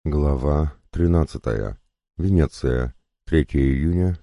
Глава 13. Венеция. 3 июня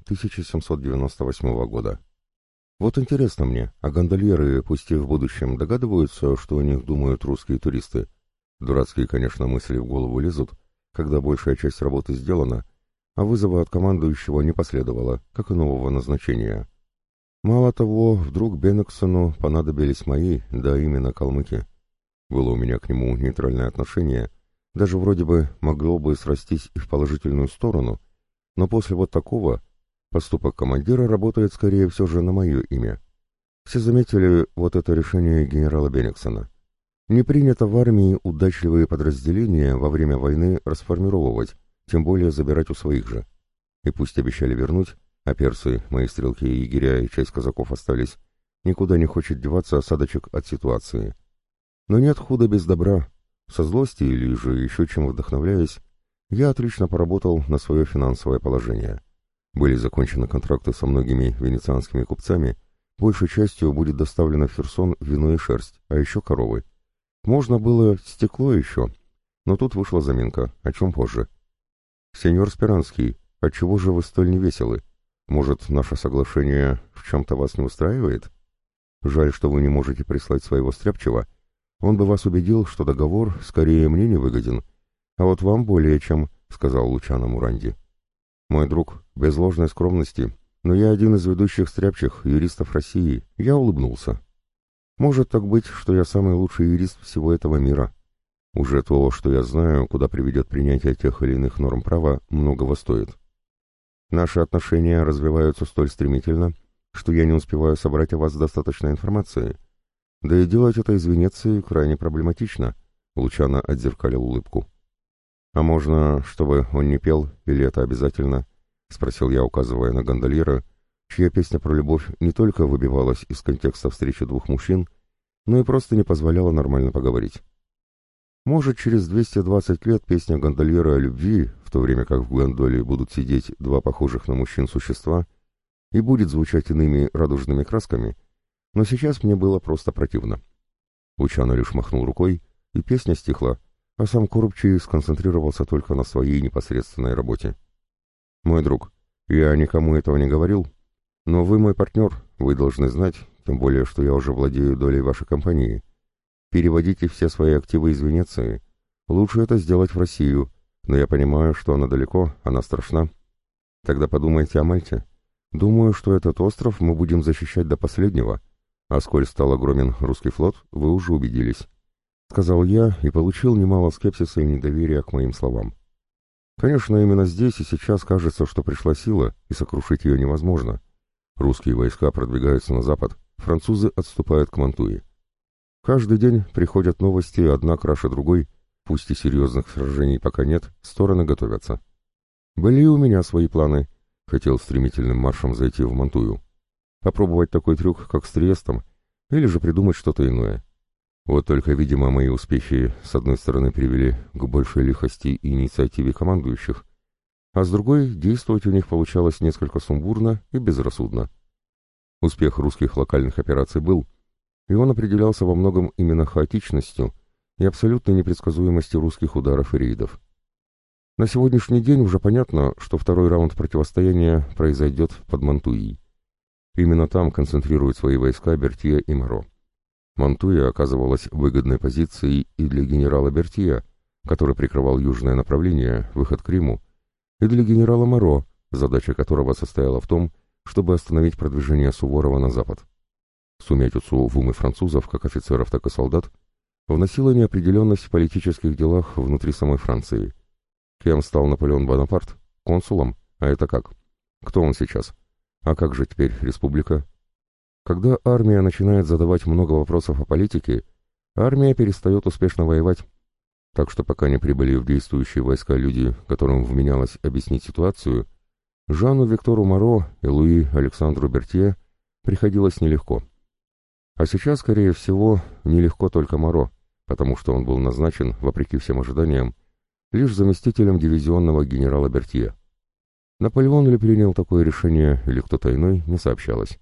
1798 года. Вот интересно мне, а гондольеры, пусть и в будущем, догадываются, что о них думают русские туристы? Дурацкие, конечно, мысли в голову лезут, когда большая часть работы сделана, а вызова от командующего не последовало, как и нового назначения. Мало того, вдруг Беннексону понадобились мои, да именно калмыки. Было у меня к нему нейтральное отношение, даже вроде бы могло бы срастись и в положительную сторону, но после вот такого поступок командира работает скорее все же на мое имя. Все заметили вот это решение генерала Беннексона. Не принято в армии удачливые подразделения во время войны расформировывать, тем более забирать у своих же. И пусть обещали вернуть, а персы, мои стрелки и егеря и часть казаков остались, никуда не хочет деваться осадочек от ситуации. Но нет худа без добра. Со злости или же еще чем вдохновляясь, я отлично поработал на свое финансовое положение. Были закончены контракты со многими венецианскими купцами, большей частью будет доставлено в Херсон вино и шерсть, а еще коровы. Можно было стекло еще, но тут вышла заминка, о чем позже. «Сеньор Спиранский, отчего же вы столь невеселы? Может, наше соглашение в чем-то вас не устраивает? Жаль, что вы не можете прислать своего стряпчего. Он бы вас убедил, что договор скорее мне не выгоден, а вот вам более чем», — сказал Лучано Муранди. «Мой друг, без ложной скромности, но я один из ведущих стряпчих юристов России», — я улыбнулся. «Может так быть, что я самый лучший юрист всего этого мира. Уже то, что я знаю, куда приведет принятие тех или иных норм права, многого стоит. Наши отношения развиваются столь стремительно, что я не успеваю собрать о вас достаточно информации. Да и делать это из Венеции крайне проблематично», — Лучано отзеркалил улыбку. «А можно, чтобы он не пел, или это обязательно?» — спросил я, указывая на гондольера, чья песня про любовь не только выбивалась из контекста встречи двух мужчин, но и просто не позволяла нормально поговорить. Может, через 220 лет песня гондольера о любви, в то время как в гондоле будут сидеть два похожих на мужчин существа, и будет звучать иными радужными красками, но сейчас мне было просто противно. Лучано лишь махнул рукой, и песня стихла, а сам Коробчий сконцентрировался только на своей непосредственной работе. «Мой друг, я никому этого не говорил, но вы мой партнер, вы должны знать, тем более, что я уже владею долей вашей компании. Переводите все свои активы из Венеции. Лучше это сделать в Россию, но я понимаю, что она далеко, она страшна. Тогда подумайте о Мальте. Думаю, что этот остров мы будем защищать до последнего, а сколь стал огромен русский флот, вы уже убедились», — сказал я и получил немало скепсиса и недоверия к моим словам. Конечно, именно здесь и сейчас кажется, что пришла сила, и сокрушить ее невозможно. Русские войска продвигаются на запад, французы отступают к Мантуи. Каждый день приходят новости, одна краше другой, пусть и серьезных сражений пока нет, стороны готовятся. Были и у меня свои планы. Хотел стремительным маршем зайти в Мантую. Попробовать такой трюк, как с Триестом, или же придумать что-то иное. Вот только, видимо, мои успехи с одной стороны привели к большей лихости и инициативе командующих, а с другой действовать у них получалось несколько сумбурно и безрассудно. Успех русских локальных операций был, и он определялся во многом именно хаотичностью и абсолютной непредсказуемостью русских ударов и рейдов. На сегодняшний день уже понятно, что второй раунд противостояния произойдет под Мантуей. Именно там концентрируют свои войска Бертье и Моро. Мантуя оказывалась выгодной позицией и для генерала Бертье, который прикрывал южное направление, выход к Риму, и для генерала Моро, задача которого состояла в том, чтобы остановить продвижение Суворова на запад. Сумятицу в умы французов, как офицеров, так и солдат, вносила неопределенность в политических делах внутри самой Франции. Кем стал Наполеон Бонапарт? Консулом? А это как? Кто он сейчас? А как же теперь республика? Когда армия начинает задавать много вопросов о политике, армия перестает успешно воевать. Так что пока не прибыли в действующие войска люди, которым вменялось объяснить ситуацию, Жану Виктору Моро и Луи Александру Бертье приходилось нелегко. А сейчас, скорее всего, нелегко только Моро, потому что он был назначен, вопреки всем ожиданиям, лишь заместителем дивизионного генерала Бертье. Наполеон ли принял такое решение или кто-то иной, не сообщалось.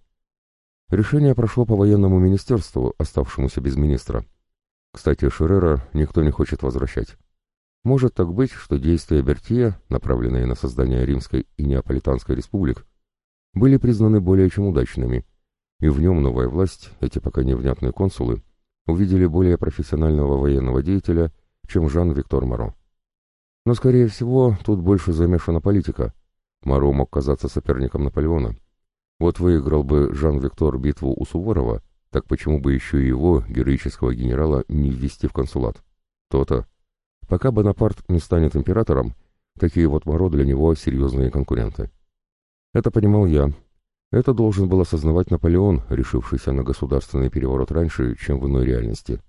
Решение прошло по военному министерству, оставшемуся без министра. Кстати, Шеррера никто не хочет возвращать. Может так быть, что действия Бертье, направленные на создание Римской и Неаполитанской республик, были признаны более чем удачными, и в нем новая власть, эти пока невнятные консулы, увидели более профессионального военного деятеля, чем Жан-Виктор Моро. Но, скорее всего, тут больше замешана политика. Моро мог казаться соперником Наполеона. Вот выиграл бы Жан-Виктор битву у Суворова, так почему бы еще и его, героического генерала, не ввести в консулат? То-то. Пока Бонапарт не станет императором, такие вот Моро для него серьезные конкуренты. Это понимал я. Это должен был осознавать Наполеон, решившийся на государственный переворот раньше, чем в иной реальности.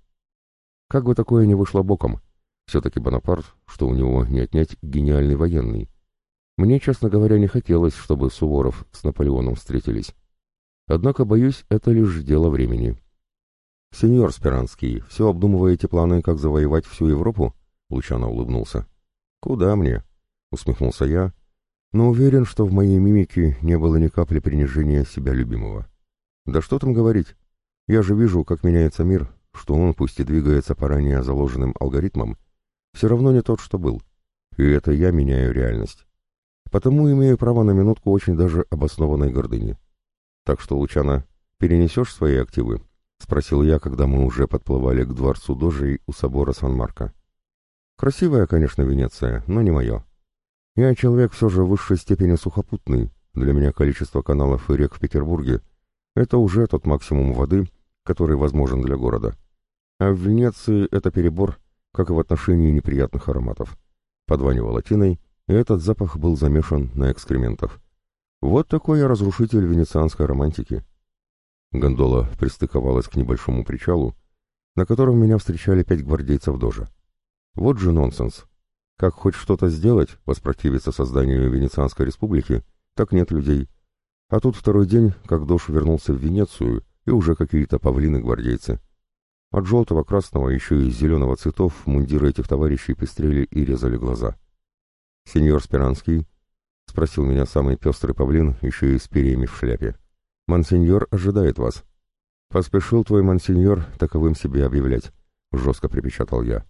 Как бы такое ни вышло боком, все-таки Бонапарт, что у него не отнять, гениальный военный. Мне, честно говоря, не хотелось, чтобы Суворов с Наполеоном встретились. Однако, боюсь, это лишь дело времени. «Сеньор Спиранский, все обдумываете планы, как завоевать всю Европу?» — Лучано улыбнулся. «Куда мне?» — усмехнулся я, но уверен, что в моей мимике не было ни капли принижения себя любимого. «Да что там говорить? Я же вижу, как меняется мир, что он, пусть и двигается по ранее заложенным алгоритмам, все равно не тот, что был. И это я меняю реальность. Потому имею право на минутку очень даже обоснованной гордыни. Так что, Лучано, перенесешь свои активы?» — спросил я, когда мы уже подплывали к дворцу Дожей у собора Сан-Марко. «Красивая, конечно, Венеция, но не мое. Я человек все же в высшей степени сухопутный. Для меня количество каналов и рек в Петербурге — это уже тот максимум воды, который возможен для города. А в Венеции это перебор, как и в отношении неприятных ароматов. Подванивало тиной, и этот запах был замешан на экскрементах. Вот такой я разрушитель венецианской романтики». Гондола пристыковалась к небольшому причалу, на котором меня встречали 5 гвардейцев Дожа. Вот же нонсенс. Как хоть что-то сделать, воспротивиться созданию Венецианской республики, так нет людей. А тут второй день, как Дож вернулся в Венецию, и уже какие-то павлины-гвардейцы. От желтого, красного, еще и зеленого цветов мундиры этих товарищей пестрели и резали глаза. «Сеньор Спиранский?» — спросил меня самый пестрый павлин, еще и с перьями в шляпе. «Монсеньор ожидает вас». «Поспешил твой монсеньор таковым себе объявлять», — жестко припечатал я.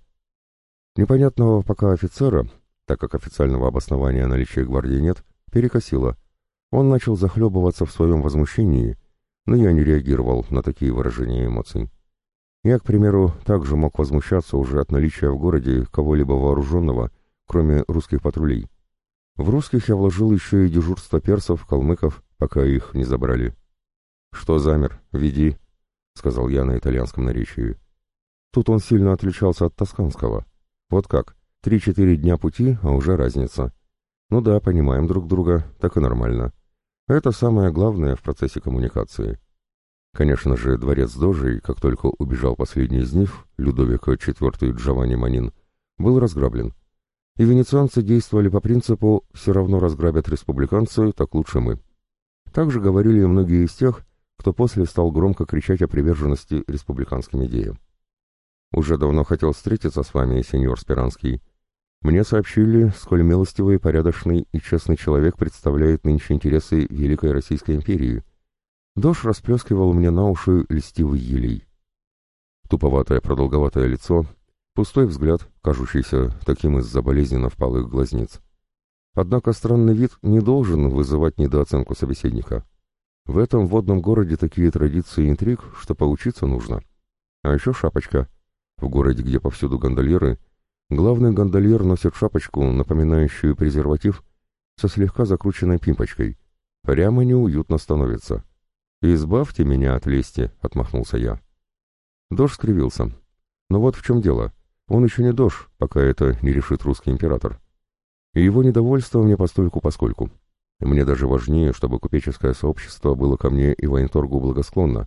Непонятного пока офицера, так как официального обоснования наличия гвардии нет, перекосило. Он начал захлебываться в своем возмущении, но я не реагировал на такие выражения эмоций. Я, к примеру, также мог возмущаться уже от наличия в городе кого-либо вооруженного, кроме русских патрулей. В русских я вложил еще и дежурство персов, калмыков, пока их не забрали. «Что замер? Веди», — сказал я на итальянском наречии. Тут он сильно отличался от тосканского. Вот как, 3-4 дня пути, а уже разница. Ну да, понимаем друг друга, так и нормально. Это самое главное в процессе коммуникации. Конечно же, дворец Дожей, как только убежал последний из них, Людовик IV Джованни Манин, был разграблен. И венецианцы действовали по принципу «все равно разграбят республиканцы, так лучше мы». Так же говорили и многие из тех, кто после стал громко кричать о приверженности республиканским идеям. «Уже давно хотел встретиться с вами, сеньор Спиранский. Мне сообщили, сколь милостивый, порядочный и честный человек представляет нынче интересы Великой Российской империи». Дож расплескивал мне на уши льстивый елей. Туповатое продолговатое лицо, пустой взгляд, кажущийся таким из-за болезненно впалых глазниц. Однако странный вид не должен вызывать недооценку собеседника. В этом водном городе такие традиции и интриг, что поучиться нужно. А еще шапочка. В городе, где повсюду гондольеры, главный гондольер носит шапочку, напоминающую презерватив, со слегка закрученной пимпочкой. Прямо неуютно становится. «Избавьте меня от лести», — отмахнулся я. Дож скривился. Но вот в чем дело. Он еще не Дож, пока это не решит русский император. И его недовольство мне постольку-поскольку. Мне даже важнее, чтобы купеческое сообщество было ко мне и военторгу благосклонно.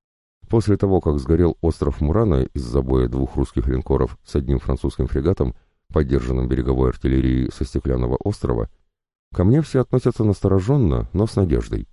После того, как сгорел остров Мурана из-за боя 2 русских линкоров с одним французским фрегатом, поддержанным береговой артиллерией со Стеклянного острова, ко мне все относятся настороженно, но с надеждой.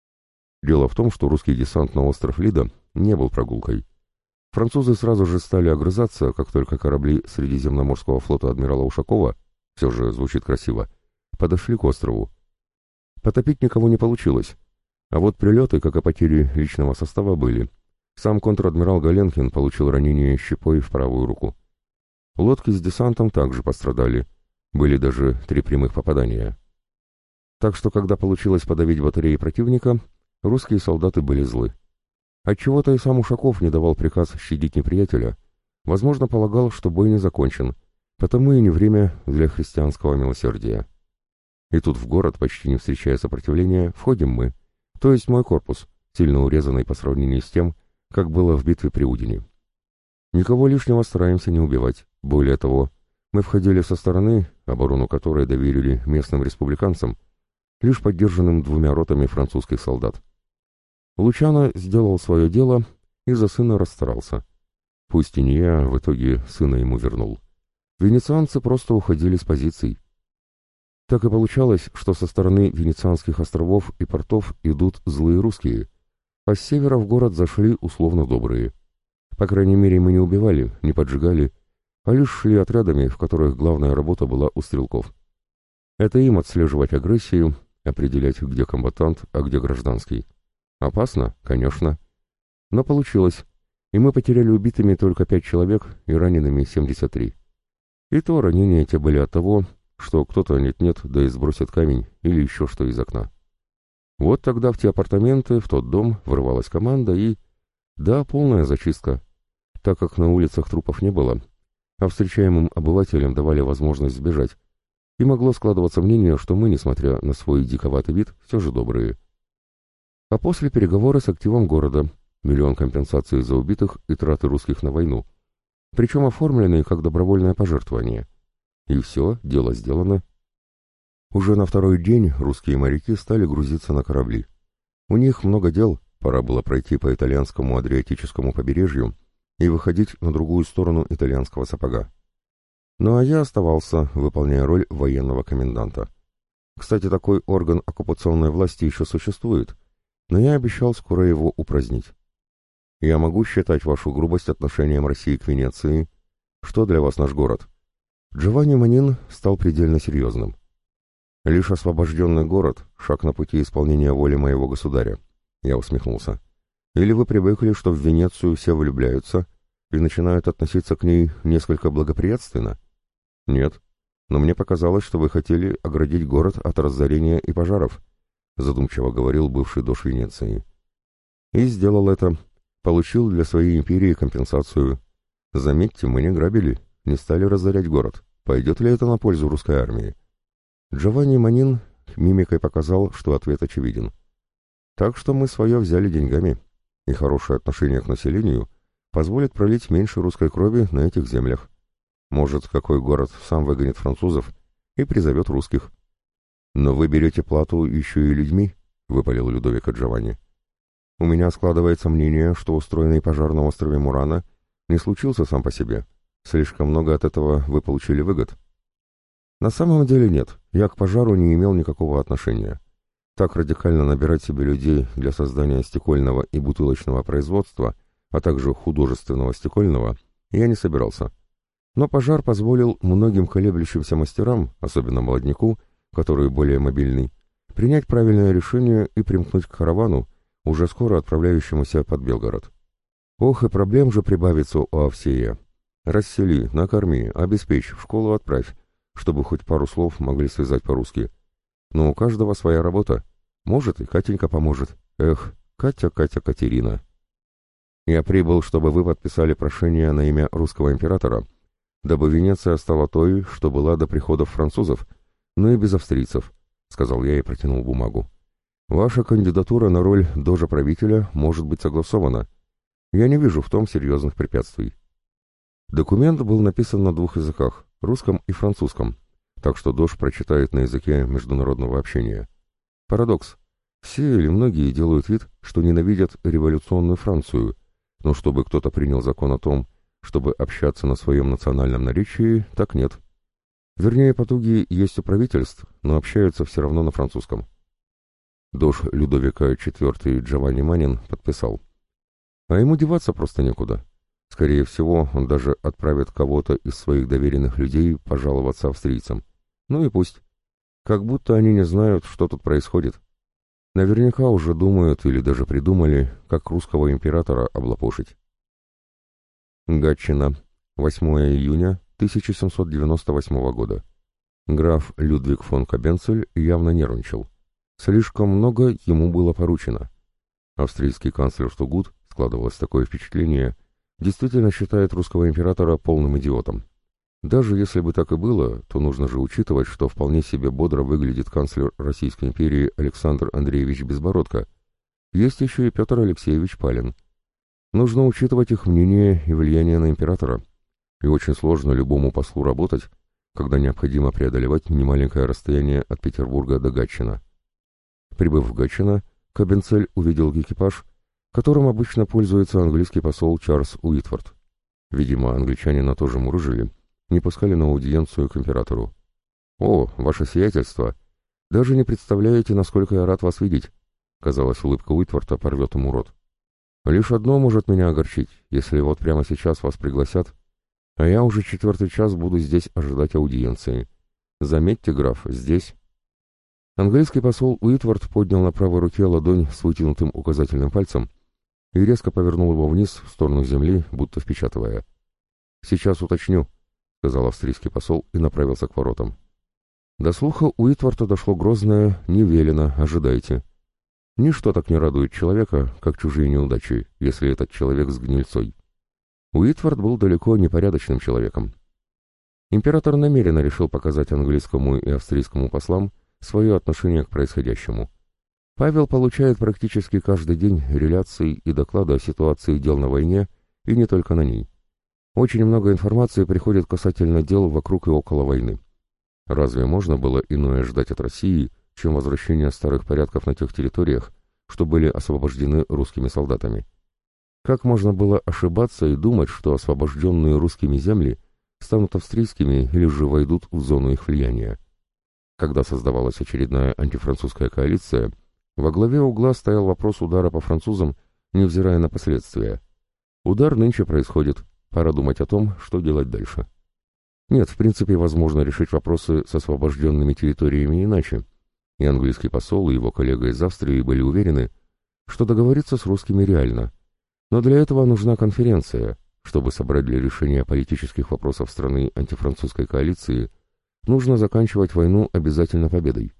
Дело в том, что русский десант на остров Лида не был прогулкой. Французы сразу же стали огрызаться, как только корабли Средиземноморского флота адмирала Ушакова, все же звучит красиво, подошли к острову. Потопить никого не получилось, а вот прилеты, как и потери личного состава, были. Сам контр-адмирал Галенкин получил ранение щепой в правую руку. Лодки с десантом также пострадали. Были даже 3 прямых попадания. Так что, когда получилось подавить батареи противника, русские солдаты были злы. Отчего-то и сам Ушаков не давал приказ щадить неприятеля. Возможно, полагал, что бой не закончен, потому и не время для христианского милосердия. И тут в город, почти не встречая сопротивления, входим мы, то есть мой корпус, сильно урезанный по сравнению с тем, как было в битве при Удине. Никого лишнего стараемся не убивать. Более того, мы входили со стороны, оборону которой доверили местным республиканцам, лишь поддержанным 2 ротами французских солдат. Лучано сделал свое дело и за сына расстарался. Пусть и не я, в итоге сына ему вернул. Венецианцы просто уходили с позиций. Так и получалось, что со стороны Венецианских островов и портов идут злые русские, а с севера в город зашли условно добрые. По крайней мере, мы не убивали, не поджигали, а лишь шли отрядами, в которых главная работа была у стрелков. Это им отслеживать агрессию, определять, где комбатант, а где гражданский. Опасно, конечно. Но получилось, и мы потеряли убитыми только 5 человек и ранеными 73. И то ранения те были от того, что кто-то нет-нет, да и сбросит камень или еще что из окна. Вот тогда в те апартаменты, в тот дом ворвалась команда и... Да, полная зачистка, так как на улицах трупов не было, а встречаемым обывателям давали возможность сбежать, и могло складываться мнение, что мы, несмотря на свой диковатый вид, все же добрые. А после переговоры с активом города, 1 миллион компенсаций за убитых и траты русских на войну, причем оформленные как добровольное пожертвование. И все, дело сделано. Уже на 2-й день русские моряки стали грузиться на корабли. У них много дел, пора было пройти по итальянскому Адриатическому побережью и выходить на другую сторону итальянского сапога. Ну а я оставался, выполняя роль военного коменданта. Кстати, такой орган оккупационной власти еще существует, но я обещал скоро его упразднить. Я могу считать вашу грубость отношением России к Венеции. Что для вас наш город? Джованни Манин стал предельно серьезным. Лишь освобожденный город — шаг на пути исполнения воли моего государя. Я усмехнулся. Или вы привыкли, что в Венецию все влюбляются и начинают относиться к ней несколько благоприятственно? Нет, но мне показалось, что вы хотели оградить город от разорения и пожаров, задумчиво говорил бывший дож Венеции. И сделал это. Получил для своей империи компенсацию. Заметьте, мы не грабили, не стали разорять город. Пойдет ли это на пользу русской армии? Джованни Манин мимикой показал, что ответ очевиден. Так что мы свое взяли деньгами, и хорошее отношение к населению позволит пролить меньше русской крови на этих землях. Может, какой город сам выгонит французов и призовет русских. Но вы берете плату еще и людьми, — выпалил Людовико Джованни. У меня складывается мнение, что устроенный пожар на острове Мурана не случился сам по себе. Слишком много от этого вы получили выгод. На самом деле нет, я к пожару не имел никакого отношения. Так радикально набирать себе людей для создания стекольного и бутылочного производства, а также художественного стекольного, я не собирался. Но пожар позволил многим колеблющимся мастерам, особенно молодняку, который более мобильный, принять правильное решение и примкнуть к каравану, уже скоро отправляющемуся под Белгород. Ох, и проблем же прибавится у Авсея. Рассели, накорми, обеспечь, в школу отправь, чтобы хоть пару слов могли связать по-русски. Но у каждого своя работа. Может, и Катенька поможет. Эх, Катя, Катерина. Я прибыл, чтобы вы подписали прошение на имя русского императора, дабы Венеция стала той, что была до приходов французов, но и без австрийцев, — сказал я и протянул бумагу. Ваша кандидатура на роль дожа-правителя может быть согласована. Я не вижу в том серьезных препятствий. Документ был написан на 2 языках, русском и французском, так что дож прочитает на языке международного общения. Парадокс. Все или многие делают вид, что ненавидят революционную Францию, но чтобы кто-то принял закон о том, чтобы общаться на своем национальном наречии, так нет. Вернее, потуги есть у правительств, но общаются все равно на французском. Дож Людовика IV Джованни Манин подписал. А ему деваться просто некуда. Скорее всего, он даже отправит кого-то из своих доверенных людей пожаловаться австрийцам. Ну и пусть. Как будто они не знают, что тут происходит. Наверняка уже думают или даже придумали, как русского императора облапошить. Гатчина, 8 июня 1798 года. Граф Людвиг фон Кобенцель явно нервничал. Слишком много ему было поручено. Австрийский канцлер Штугут, складывалось такое впечатление, действительно считает русского императора полным идиотом. Даже если бы так и было, то нужно же учитывать, что вполне себе бодро выглядит канцлер Российской империи Александр Андреевич Безбородко. Есть еще и Петр Алексеевич Палин. Нужно учитывать их мнение и влияние на императора. И очень сложно любому послу работать, когда необходимо преодолевать немаленькое расстояние от Петербурга до Гатчина. Прибыв в Гатчино, Кобенцель увидел экипаж, которым обычно пользуется английский посол Чарльз Уитфорд. Видимо, англичанина тоже мурыжили, не пускали на аудиенцию к императору. «О, ваше сиятельство! Даже не представляете, насколько я рад вас видеть!» Казалось, улыбка Уитфорда порвет ему рот. «Лишь одно может меня огорчить, если вот прямо сейчас вас пригласят, а я уже 4-й час буду здесь ожидать аудиенции. Заметьте, граф, здесь...» Английский посол Уитфорд поднял на правой руке ладонь с вытянутым указательным пальцем и резко повернул его вниз в сторону земли, будто впечатывая. «Сейчас уточню», — сказал австрийский посол и направился к воротам. До слуха Уитфорда дошло грозное «не велено, ожидайте». Ничто так не радует человека, как чужие неудачи, если этот человек с гнильцой. Уитфорд был далеко не порядочным человеком. Император намеренно решил показать английскому и австрийскому послам свое отношение к происходящему. Павел получает практически каждый день реляции и доклады о ситуации дел на войне, и не только на ней. Очень много информации приходит касательно дел вокруг и около войны. Разве можно было иное ждать от России, чем возвращение старых порядков на тех территориях, что были освобождены русскими солдатами? Как можно было ошибаться и думать, что освобожденные русскими земли станут австрийскими или же войдут в зону их влияния? Когда создавалась очередная антифранцузская коалиция, во главе угла стоял вопрос удара по французам, невзирая на последствия. Удар нынче происходит, пора думать о том, что делать дальше. Нет, в принципе, возможно решить вопросы с освобожденными территориями иначе, и английский посол и его коллега из Австрии были уверены, что договориться с русскими реально. Но для этого нужна конференция, чтобы собрать для решения политических вопросов страны антифранцузской коалиции, нужно заканчивать войну обязательно победой.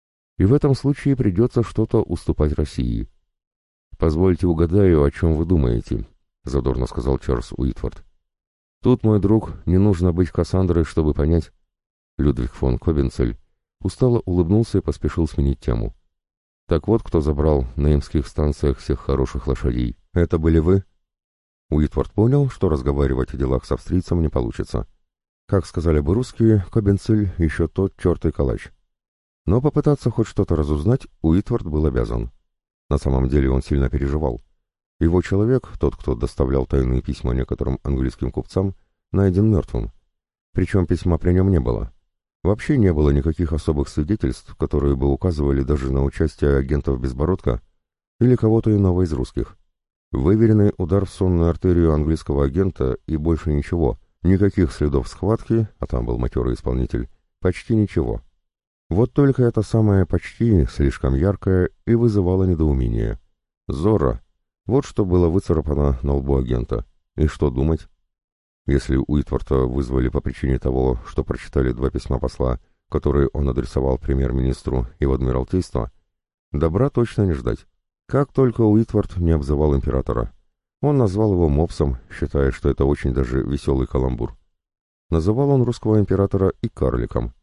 И в этом случае придется что-то уступать России. «Позвольте угадаю, о чем вы думаете», — задорно сказал Чарльз Уитфорд. «Тут, мой друг, не нужно быть Кассандрой, чтобы понять». Людвиг фон Кобенцель устало улыбнулся и поспешил сменить тему. «Так вот, кто забрал на имских станциях всех хороших лошадей. Это были вы?» Уитфорд понял, что разговаривать о делах с австрийцем не получится. Как сказали бы русские, Кобенцель еще тот чертый калач. Но попытаться хоть что-то разузнать Уитфорд был обязан. На самом деле он сильно переживал. Его человек, тот, кто доставлял тайные письма некоторым английским купцам, найден мертвым. Причем письма при нем не было. Вообще не было никаких особых свидетельств, которые бы указывали даже на участие агентов Безбородко или кого-то иного из русских. Выверенный удар в сонную артерию английского агента и больше ничего. Никаких следов схватки, а там был матерый исполнитель, почти ничего. Вот только это самое «почти» слишком яркое и вызывало недоумение. Зорро. Вот что было выцарапано на лбу агента. И что думать? Если Уитфорда вызвали по причине того, что прочитали 2 письма посла, которые он адресовал премьер-министру и в Адмиралтейство, добра точно не ждать. Как только Уитфорд не обзывал императора. Он назвал его мопсом, считая, что это очень даже веселый каламбур. Называл он русского императора и карликом.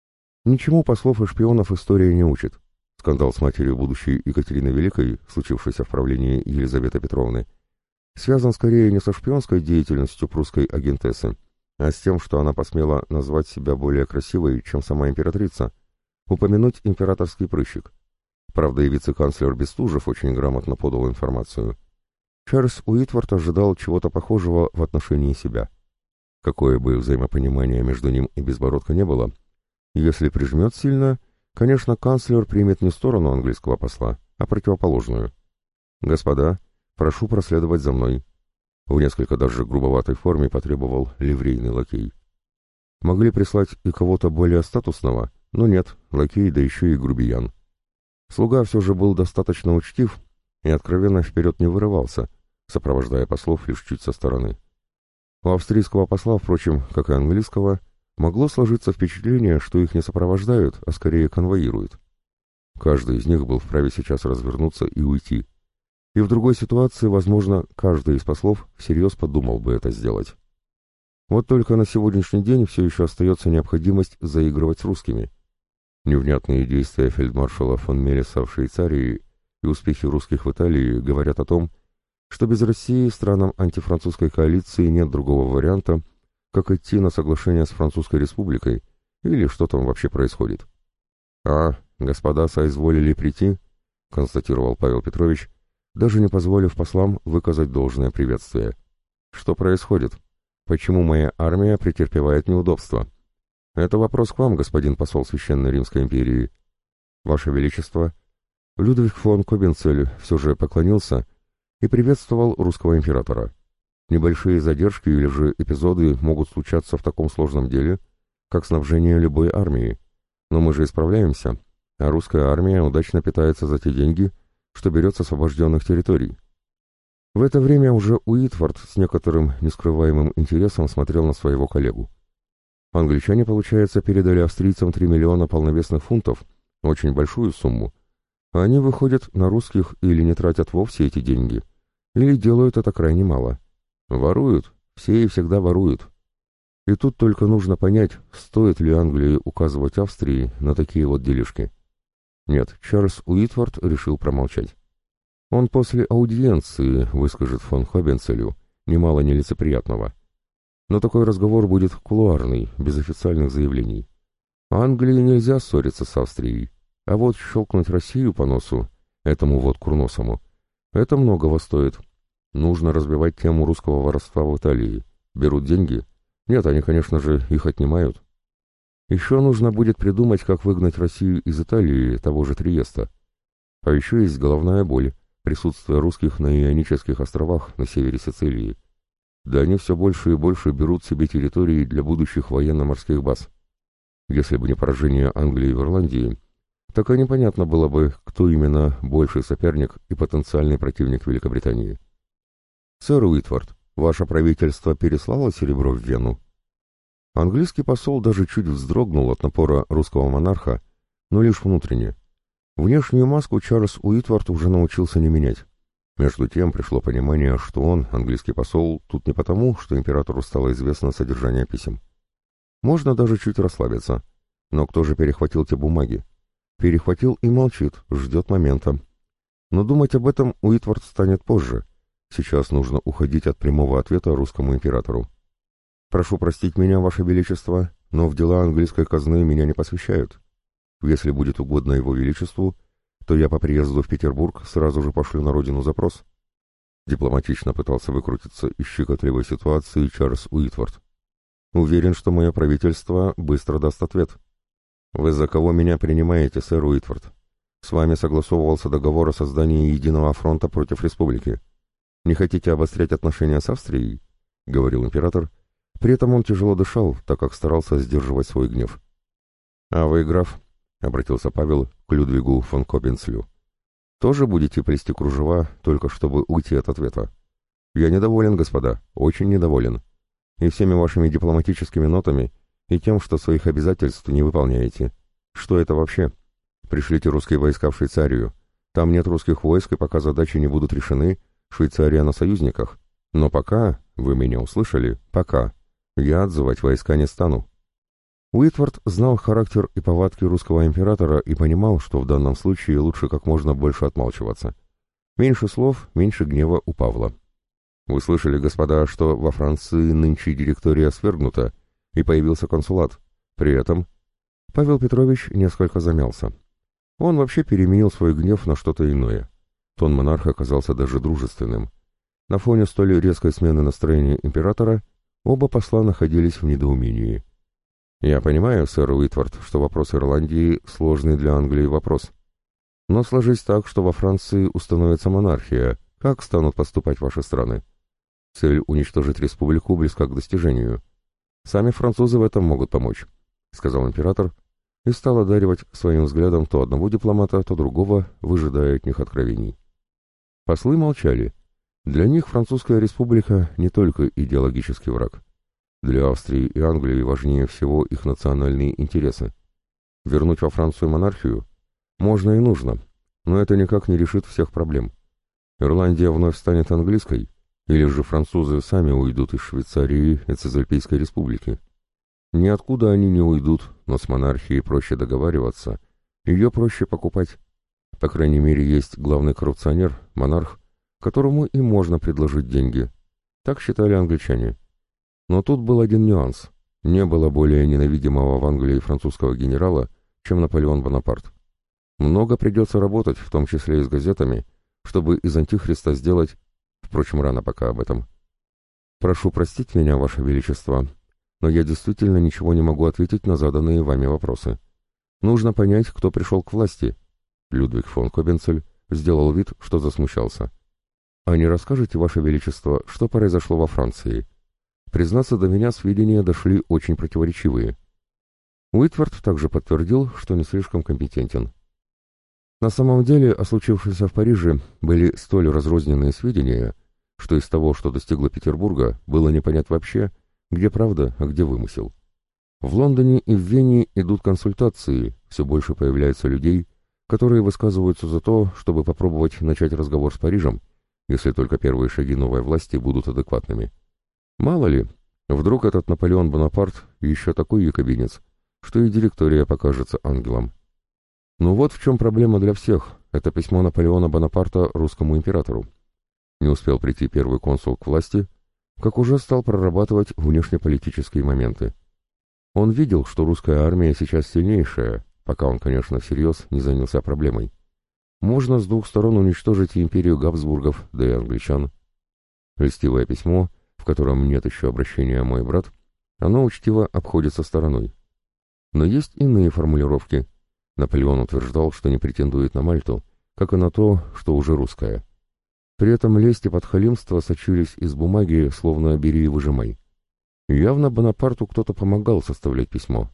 Ничему послов и шпионов история не учит. Скандал с матерью будущей Екатерины Великой, случившийся в правлении Елизаветы Петровны, связан скорее не со шпионской деятельностью прусской агентессы, а с тем, что она посмела назвать себя более красивой, чем сама императрица, упомянуть императорский прыщик. Правда, и вице-канцлер Бестужев очень грамотно подал информацию. Чарльз Уитфорд ожидал чего-то похожего в отношении себя. Какое бы взаимопонимание между ним и Безбородко не было, если прижмет сильно, конечно, канцлер примет не сторону английского посла, а противоположную. «Господа, прошу проследовать за мной», — в несколько даже грубоватой форме потребовал ливрейный лакей. Могли прислать и кого-то более статусного, но нет, лакей, да еще и грубиян. Слуга все же был достаточно учтив и откровенно вперед не вырывался, сопровождая послов лишь чуть со стороны. У австрийского посла, впрочем, как и английского, могло сложиться впечатление, что их не сопровождают, а скорее конвоируют. Каждый из них был вправе сейчас развернуться и уйти. И в другой ситуации, возможно, каждый из послов всерьез подумал бы это сделать. Вот только на сегодняшний день все еще остается необходимость заигрывать с русскими. Невнятные действия фельдмаршала фон Мелеса в Швейцарии и успехи русских в Италии говорят о том, что без России странам антифранцузской коалиции нет другого варианта, как идти на соглашение с Французской Республикой, или что там вообще происходит. «А, господа соизволили прийти», — констатировал Павел Петрович, даже не позволив послам выказать должное приветствие. «Что происходит? Почему моя армия претерпевает неудобства? Это вопрос к вам, господин посол Священной Римской империи. Ваше Величество». Людвиг фон Кобенцель все же поклонился и приветствовал русского императора. Небольшие задержки или же эпизоды могут случаться в таком сложном деле, как снабжение любой армии. Но мы же исправляемся, а русская армия удачно питается за те деньги, что берет с освобожденных территорий. В это время уже Уитфорд с некоторым нескрываемым интересом смотрел на своего коллегу. Англичане, получается, передали австрийцам 3 миллиона полновесных фунтов, очень большую сумму, а они выходят на русских или не тратят вовсе эти деньги, или делают это крайне мало. Воруют, все и всегда воруют. И тут только нужно понять, стоит ли Англии указывать Австрии на такие вот делишки. Нет, Чарльз Уитфорд решил промолчать. Он после аудиенции выскажет фон Хобенцелю немало нелицеприятного. Но такой разговор будет кулуарный, без официальных заявлений. Англии нельзя ссориться с Австрией, а вот щелкнуть Россию по носу, этому вот курносому, это многого стоит. Нужно разбивать тему русского воровства в Италии. Берут деньги? Нет, они, конечно же, их отнимают. Еще нужно будет придумать, как выгнать Россию из Италии, того же Триеста. А еще есть головная боль, присутствие русских на Ионических островах на севере Сицилии. Да они все больше и больше берут себе территории для будущих военно-морских баз. Если бы не поражение Англии в Ирландии, так и непонятно было бы, кто именно больший соперник и потенциальный противник Великобритании. «Сэр Уитфорд, ваше правительство переслало серебро в Вену?» Английский посол даже чуть вздрогнул от напора русского монарха, но лишь внутренне. Внешнюю маску Чарльз Уитфорд уже научился не менять. Между тем пришло понимание, что он, английский посол, тут не потому, что императору стало известно содержание писем. Можно даже чуть расслабиться. Но кто же перехватил те бумаги? Перехватил и молчит, ждет момента. Но думать об этом Уитфорд станет позже. Сейчас нужно уходить от прямого ответа русскому императору. «Прошу простить меня, Ваше Величество, но в дела английской казны меня не посвящают. Если будет угодно Его Величеству, то я по приезду в Петербург сразу же пошлю на родину запрос». Дипломатично пытался выкрутиться из щекотливой ситуации Чарльз Уитфорд. «Уверен, что мое правительство быстро даст ответ». «Вы за кого меня принимаете, сэр Уитфорд? С вами согласовывался договор о создании единого фронта против республики. Не хотите обострять отношения с Австрией?» — говорил император. При этом он тяжело дышал, так как старался сдерживать свой гнев. «А вы, граф?» — обратился Павел к Людвигу фон Кобенцелю. «Тоже будете плести кружева, только чтобы уйти от ответа? Я недоволен, господа, очень недоволен. И всеми вашими дипломатическими нотами, и тем, что своих обязательств не выполняете. Что это вообще? Пришлите русские войска в Швейцарию. Там нет русских войск, и пока задачи не будут решены, Швейцария на союзниках. Но пока, вы меня услышали, пока, я отзывать войска не стану». Уитфорд знал характер и повадки русского императора и понимал, что в данном случае лучше как можно больше отмалчиваться. Меньше слов, меньше гнева у Павла. «Вы слышали, господа, что во Франции нынче директория свергнута, и появился консулат. При этом...» Павел Петрович несколько замялся. Он вообще переменил свой гнев на что-то иное. Тон монарха оказался даже дружественным. На фоне столь резкой смены настроения императора оба посла находились в недоумении. «Я понимаю, сэр Уитфорд, что вопрос Ирландии — сложный для Англии вопрос. Но сложись так, что во Франции установится монархия, как станут поступать ваши страны? Цель уничтожить республику близка к достижению. Сами французы в этом могут помочь», — сказал император, и стал одаривать своим взглядом то одного дипломата, то другого, выжидая от них откровений. Послы молчали. Для них Французская республика не только идеологический враг. Для Австрии и Англии важнее всего их национальные интересы. Вернуть во Францию монархию? Можно и нужно, но это никак не решит всех проблем. Ирландия вновь станет английской, или же французы сами уйдут из Швейцарии и Цезальпийской республики. Ниоткуда они не уйдут, но с монархией проще договариваться, ее проще покупать. По крайней мере, есть главный коррупционер, монарх, которому и можно предложить деньги. Так считали англичане. Но тут был один нюанс. Не было более ненавидимого в Англии французского генерала, чем Наполеон Бонапарт. Много придется работать, в том числе и с газетами, чтобы из Антихриста сделать... Впрочем, рано пока об этом. «Прошу простить меня, Ваше Величество, но я действительно ничего не могу ответить на заданные вами вопросы. Нужно понять, кто пришел к власти». Людвиг фон Кобенцель сделал вид, что засмущался. «А не расскажете, Ваше Величество, что произошло во Франции? Признаться, до меня сведения дошли очень противоречивые». Уитвард также подтвердил, что не слишком компетентен. На самом деле, о случившемся в Париже были столь разрозненные сведения, что из того, что достигло Петербурга, было не понять вообще, где правда, а где вымысел. В Лондоне и в Вене идут консультации, все больше появляется людей, которые высказываются за то, чтобы попробовать начать разговор с Парижем, если только первые шаги новой власти будут адекватными. Мало ли, вдруг этот Наполеон Бонапарт еще такой якобинец, что и директория покажется ангелом. Но вот в чем проблема для всех. Это письмо Наполеона Бонапарта русскому императору. Не успел прийти первый консул к власти, как уже стал прорабатывать внешнеполитические моменты. Он видел, что русская армия сейчас сильнейшая, пока он, конечно, всерьез не занялся проблемой. Можно с двух сторон уничтожить и империю Габсбургов, да и англичан. Льстивое письмо, в котором нет еще обращения «мой брат», оно учтиво обходится стороной. Но есть иные формулировки. Наполеон утверждал, что не претендует на Мальту, как и на то, что уже русская. При этом лесть и подхалимство сочились из бумаги, словно «бери и выжимай». Явно Бонапарту кто-то помогал составлять письмо.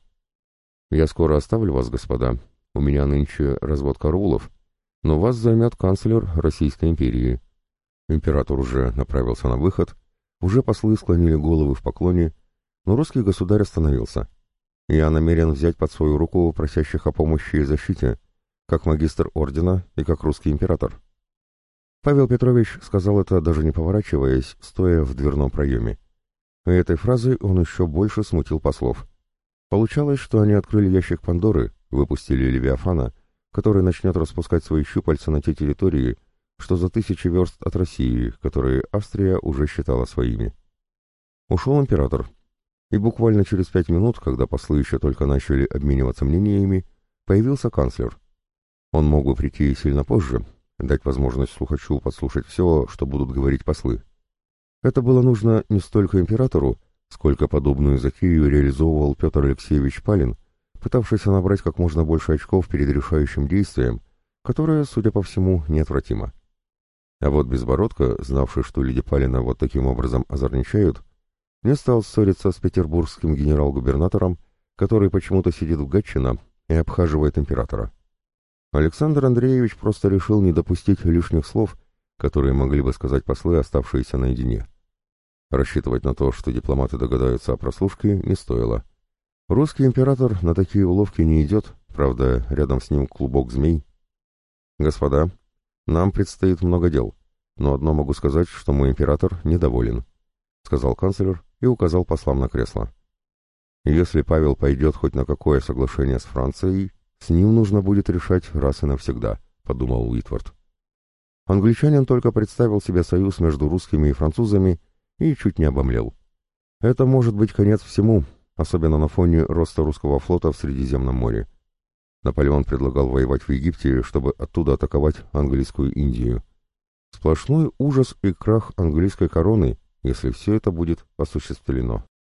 «Я скоро оставлю вас, господа. У меня нынче развод караулов, но вас займет канцлер Российской империи». Император уже направился на выход, уже послы склонили головы в поклоне, но русский государь остановился. «Я намерен взять под свою руку просящих о помощи и защите, как магистр ордена и как русский император». Павел Петрович сказал это, даже не поворачиваясь, стоя в дверном проеме. И этой фразой он еще больше смутил послов. Получалось, что они открыли ящик Пандоры, выпустили Левиафана, который начнет распускать свои щупальца на те территории, что за 1000 верст от России, которые Австрия уже считала своими. Ушел император. И буквально через 5 минут, когда послы еще только начали обмениваться мнениями, появился канцлер. Он мог бы прийти сильно позже, дать возможность слухачу подслушать все, что будут говорить послы. Это было нужно не столько императору, сколько подобную затею реализовывал Петр Алексеевич Палин, пытавшийся набрать как можно больше очков перед решающим действием, которое, судя по всему, неотвратимо. А вот Безбородко, знавший, что люди Палина вот таким образом озорничают, не стал ссориться с петербургским генерал-губернатором, который почему-то сидит в Гатчино и обхаживает императора. Александр Андреевич просто решил не допустить лишних слов, которые могли бы сказать послы, оставшиеся наедине. Рассчитывать на то, что дипломаты догадаются о прослушке, не стоило. Русский император на такие уловки не идет, правда, рядом с ним клубок змей. «Господа, нам предстоит много дел, но одно могу сказать, что мой император недоволен», — сказал канцлер и указал послам на кресло. «Если Павел пойдет хоть на какое соглашение с Францией, с ним нужно будет решать раз и навсегда», — подумал Уитвард. Англичанин только представил себе союз между русскими и французами и чуть не обомлел. Это может быть конец всему, особенно на фоне роста русского флота в Средиземном море. Наполеон предлагал воевать в Египте, чтобы оттуда атаковать английскую Индию. Сплошной ужас и крах английской короны, если все это будет осуществлено.